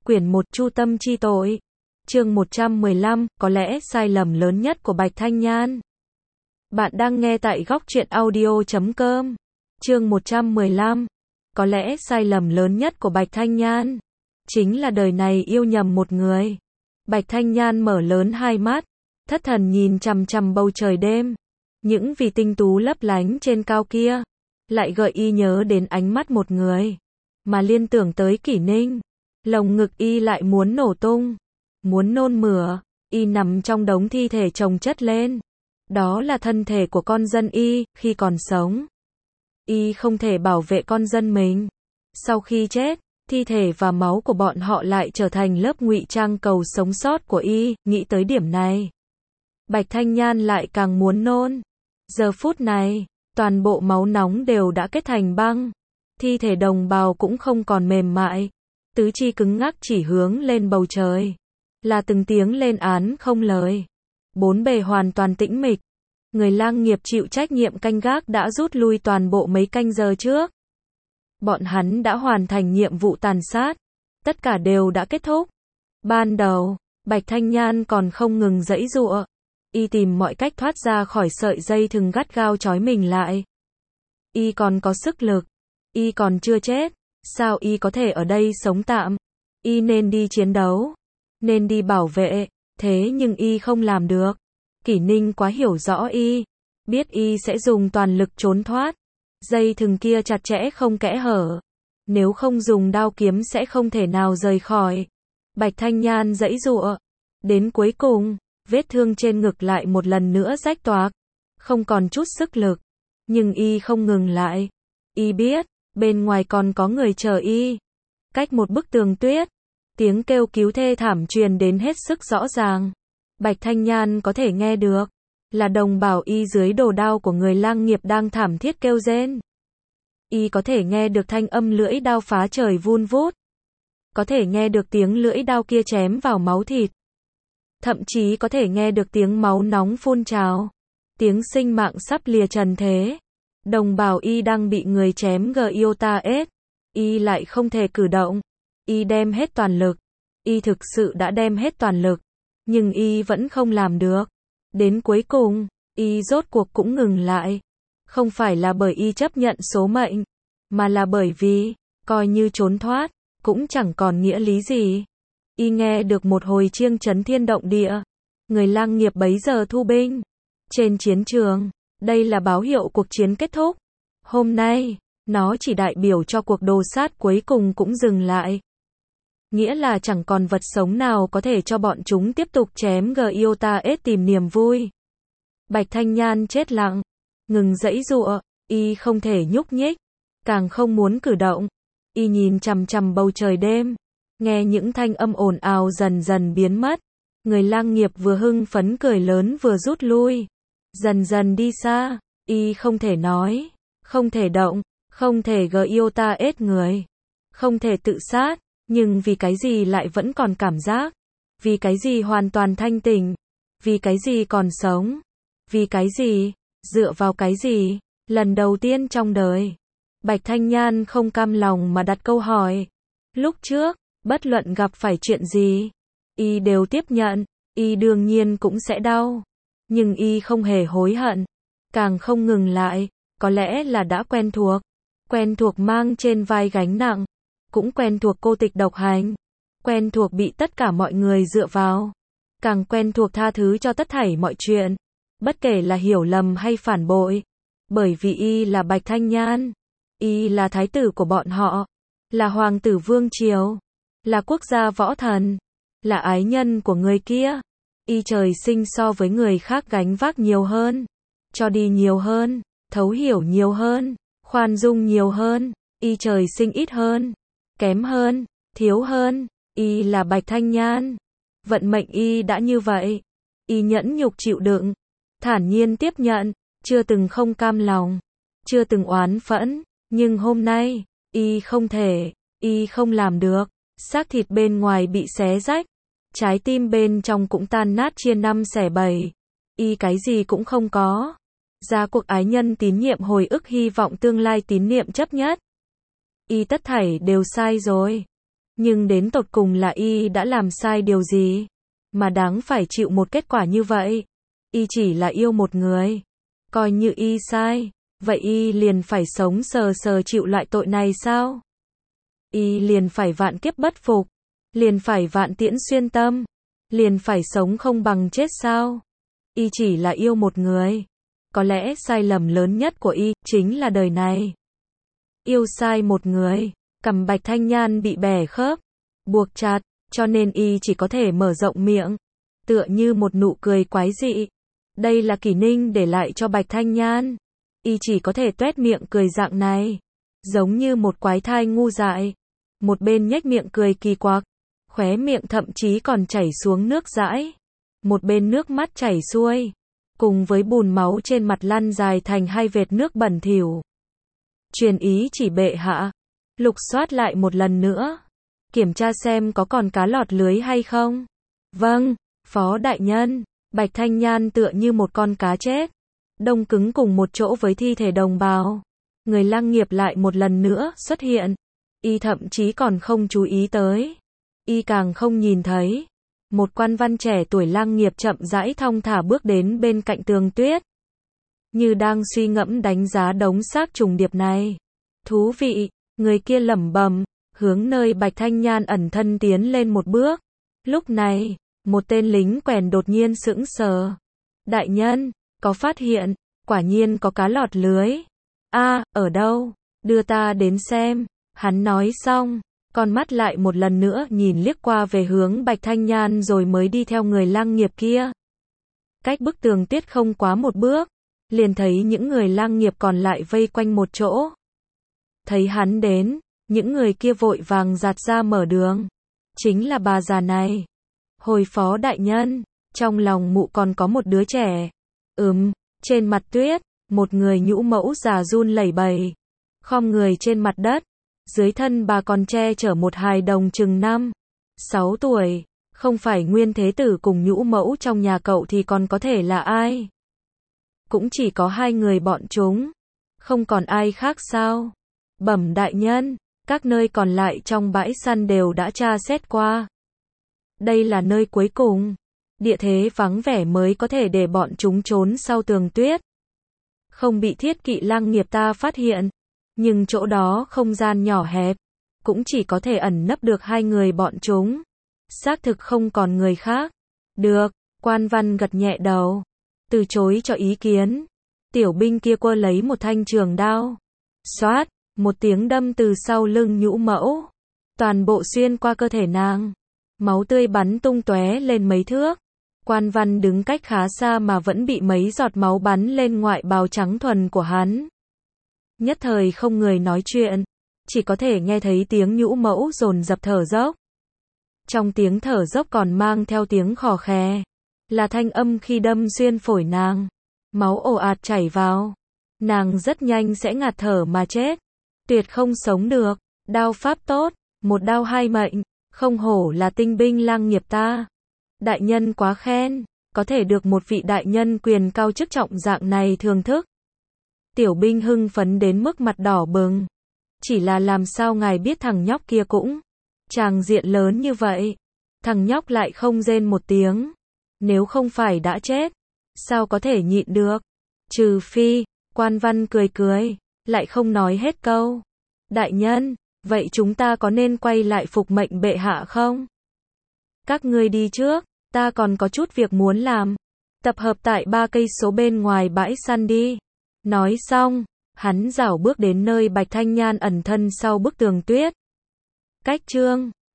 Quyển 1 Chu tâm chi tội. Chương 115, có lẽ sai lầm lớn nhất của Bạch Thanh Nhan. Bạn đang nghe tại góc truyện audio.com. Chương 115. Có lẽ sai lầm lớn nhất của Bạch Thanh Nhan chính là đời này yêu nhầm một người. Bạch Thanh Nhan mở lớn hai mắt, thất thần nhìn chằm chằm bầu trời đêm. Những vì tinh tú lấp lánh trên cao kia lại gợi y nhớ đến ánh mắt một người, mà liên tưởng tới Kỷ Ninh. Lồng ngực y lại muốn nổ tung, muốn nôn mửa. Y nằm trong đống thi thể chồng chất lên. Đó là thân thể của con dân y khi còn sống. Y không thể bảo vệ con dân mình. Sau khi chết, thi thể và máu của bọn họ lại trở thành lớp ngụy trang cầu sống sót của y. Nghĩ tới điểm này, Bạch Thanh Nhan lại càng muốn nôn. Giờ phút này, toàn bộ máu nóng đều đã kết thành băng. Thi thể đồng bào cũng không còn mềm mại, tứ chi cứng ngắc chỉ hướng lên bầu trời. Là từng tiếng lên án không lời. Bốn bề hoàn toàn tĩnh mịch. Người lang nghiệp chịu trách nhiệm canh gác đã rút lui toàn bộ mấy canh giờ trước. Bọn hắn đã hoàn thành nhiệm vụ tàn sát. Tất cả đều đã kết thúc. Ban đầu, Bạch Thanh Nhan còn không ngừng giãy giụa. Y tìm mọi cách thoát ra khỏi sợi dây thừng gắt gao trói mình lại. Y còn có sức lực. Y còn chưa chết. Sao y có thể ở đây sống tạm? Y nên đi chiến đấu, nên đi bảo vệ, thế nhưng y không làm được. Kỷ Ninh quá hiểu rõ y, biết y sẽ dùng toàn lực trốn thoát. Dây thừng kia chặt chẽ không kẽ hở, nếu không dùng đao kiếm sẽ không thể nào rời khỏi. Bạch Thanh Nhan giãy giụa, đến cuối cùng, vết thương trên ngực lại một lần nữa rách toạc, không còn chút sức lực, nhưng y không ngừng lại. Y biết, bên ngoài còn có người chờ y. Cách một bức tường tuyết, tiếng kêu cứu thê thảm truyền đến hết sức rõ ràng. Bạch Thanh Nhan có thể nghe được, là đồng bào y dưới đồ đao của người lang nghiệp đang thảm thiết kêu rên. Y có thể nghe được thanh âm lưỡi đao phá trời vun vút. Có thể nghe được tiếng lưỡi đao kia chém vào máu thịt. Thậm chí có thể nghe được tiếng máu nóng phun trào. Tiếng sinh mạng sắp lìa trần thế. Đồng bào y đang bị người chém GIOTA-S. Y lại không thể cử động. Y đem hết toàn lực. Y thực sự đã đem hết toàn lực. Nhưng y vẫn không làm được. Đến cuối cùng, y rốt cuộc cũng ngừng lại. Không phải là bởi y chấp nhận số mệnh, mà là bởi vì, coi như trốn thoát, cũng chẳng còn nghĩa lý gì. Y nghe được một hồi chiêng chấn thiên động địa. Người lang nghiệp bấy giờ thu binh. Trên chiến trường, đây là báo hiệu cuộc chiến kết thúc. Hôm nay, nó chỉ đại biểu cho cuộc đồ sát cuối cùng cũng dừng lại. Nghĩa là chẳng còn vật sống nào có thể cho bọn chúng tiếp tục chém GIOTA-S tìm niềm vui. Bạch Thanh Nhan chết lặng, ngừng giãy giụa, y không thể nhúc nhích, càng không muốn cử động. Y nhìn chằm chằm bầu trời đêm, nghe những thanh âm ồn ào dần dần biến mất. Người lang nghiệp vừa hưng phấn cười lớn vừa rút lui, dần dần đi xa. Y không thể nói, không thể động, không thể GIOTA-S người, không thể tự sát. Nhưng vì cái gì lại vẫn còn cảm giác? Vì cái gì hoàn toàn thanh tỉnh? Vì cái gì còn sống? Vì cái gì? Dựa vào cái gì? Lần đầu tiên trong đời, Bạch Thanh Nhan không cam lòng mà đặt câu hỏi. Lúc trước, bất luận gặp phải chuyện gì, y đều tiếp nhận, y đương nhiên cũng sẽ đau. Nhưng y không hề hối hận, càng không ngừng lại. Có lẽ là đã quen thuộc mang trên vai gánh nặng. Cũng quen thuộc cô tịch độc hành, quen thuộc bị tất cả mọi người dựa vào, càng quen thuộc tha thứ cho tất thảy mọi chuyện, bất kể là hiểu lầm hay phản bội. Bởi vì y là Bạch Thanh Nhan, y là thái tử của bọn họ, là hoàng tử vương triều, là quốc gia võ thần, là ái nhân của người kia. Y trời sinh so với người khác gánh vác nhiều hơn, cho đi nhiều hơn, thấu hiểu nhiều hơn, khoan dung nhiều hơn. Y trời sinh ít hơn, kém hơn, thiếu hơn. Y là Bạch Thanh Nhan. Vận mệnh y đã như vậy. Y nhẫn nhục chịu đựng, thản nhiên tiếp nhận, chưa từng không cam lòng, chưa từng oán phẫn. Nhưng hôm nay, y không thể, y không làm được. Xác thịt bên ngoài bị xé rách, trái tim bên trong cũng tan nát chia năm xẻ bảy. Y cái gì cũng không có. Ra cuộc ái nhân tín nhiệm hồi ức hy vọng tương lai tín niệm chấp nhất. Y tất thảy đều sai rồi. Nhưng đến tột cùng là y đã làm sai điều gì mà đáng phải chịu một kết quả như vậy? Y chỉ là yêu một người. Coi như y sai, vậy y liền phải sống sờ sờ chịu loại tội này sao? Y liền phải vạn kiếp bất phục, liền phải vạn tiễn xuyên tâm, liền phải sống không bằng chết sao? Y chỉ là yêu một người. Có lẽ sai lầm lớn nhất của y chính là đời này. Yêu sai một người, cằm Bạch Thanh Nhan bị bẻ khớp, buộc chặt, cho nên y chỉ có thể mở rộng miệng, tựa như một nụ cười quái dị. Đây là Kỷ Ninh để lại cho Bạch Thanh Nhan. Y chỉ có thể tuét miệng cười dạng này, giống như một quái thai ngu dại. Một bên nhếch miệng cười kỳ quặc, khóe miệng thậm chí còn chảy xuống nước dãi. Một bên nước mắt chảy xuôi, cùng với bùn máu trên mặt lăn dài thành hai vệt nước bẩn thỉu. Truyền ý chỉ bệ hạ, lục soát lại một lần nữa, kiểm tra xem có còn cá lọt lưới hay không. Vâng, phó đại nhân. Bạch Thanh Nhan tựa như một con cá chết, đông cứng cùng một chỗ với thi thể đồng bào. Người Lăng Nghiệp lại một lần nữa xuất hiện. Y thậm chí còn không chú ý tới. Y càng không nhìn thấy. Một quan văn trẻ tuổi Lăng Nghiệp chậm rãi thong thả bước đến bên cạnh Tường Tuyết. Như đang suy ngẫm đánh giá đống xác trùng điệp này. Thú vị, người kia lẩm bẩm, hướng nơi Bạch Thanh Nhan ẩn thân tiến lên một bước. Lúc này, một tên lính quèn đột nhiên sững sờ. Đại nhân, có phát hiện, quả nhiên có cá lọt lưới. A, ở đâu? Đưa ta đến xem. Hắn nói xong, con mắt lại một lần nữa nhìn liếc qua về hướng Bạch Thanh Nhan rồi mới đi theo người Lăng Nghiệp kia. Cách bức tường tuyết không quá một bước, liền thấy những người Lăng Nghiệp còn lại vây quanh một chỗ. Thấy hắn đến, những người kia vội vàng giạt ra mở đường. Chính là bà già này. Hồi phó đại nhân, trong lòng mụ còn có một đứa trẻ. Trên mặt tuyết, một người nhũ mẫu già run lẩy bẩy, khom người trên mặt đất. Dưới thân bà còn che chở một hài đồng chừng 5-6 tuổi. Không phải Nguyên Thế Tử cùng nhũ mẫu trong nhà cậu thì còn có thể là ai? Cũng chỉ có hai người bọn chúng. Không còn ai khác sao? Bẩm đại nhân, các nơi còn lại trong bãi săn đều đã tra xét qua. Đây là nơi cuối cùng. Địa thế vắng vẻ mới có thể để bọn chúng trốn sau tường tuyết. Không bị Thiết Kỵ Lăng Nghiệp ta phát hiện. Nhưng chỗ đó không gian nhỏ hẹp. Cũng chỉ có thể ẩn nấp được hai người bọn chúng. Xác thực không còn người khác. Được, quan văn gật nhẹ đầu. Từ chối cho ý kiến. Tiểu binh kia quơ lấy một thanh trường đao. Xoát, một tiếng đâm từ sau lưng nhũ mẫu. Toàn bộ xuyên qua cơ thể nàng. Máu tươi bắn tung tóe lên mấy thước. Quan văn đứng cách khá xa mà vẫn bị mấy giọt máu bắn lên ngoại bào trắng thuần của hắn. Nhất thời không người nói chuyện, chỉ có thể nghe thấy tiếng nhũ mẫu dồn dập thở dốc. Trong tiếng thở dốc còn mang theo tiếng khò khè, là thanh âm khi đâm xuyên phổi nàng. Máu ồ ạt chảy vào, nàng rất nhanh sẽ ngạt thở mà chết, tuyệt không sống được. Đao pháp tốt, một đao hai mệnh, không hổ là tinh binh Lăng Nghiệp ta. Đại nhân quá khen, có thể được một vị đại nhân quyền cao chức trọng dạng này thưởng thức. Tiểu binh hưng phấn đến mức mặt đỏ bừng. Chỉ là làm sao ngài biết thằng nhóc kia cũng tràng diện lớn như vậy. Thằng nhóc lại không rên một tiếng. Nếu không phải đã chết, sao có thể nhịn được? Trừ phi, quan văn cười cười, lại không nói hết câu. Đại nhân, vậy chúng ta có nên quay lại phục mệnh bệ hạ không? Các ngươi đi trước, ta còn có chút việc muốn làm. Tập hợp tại 3 cây số bên ngoài bãi săn đi. Nói xong, hắn rảo bước đến nơi Bạch Thanh Nhan ẩn thân sau bức tường tuyết. Cách chương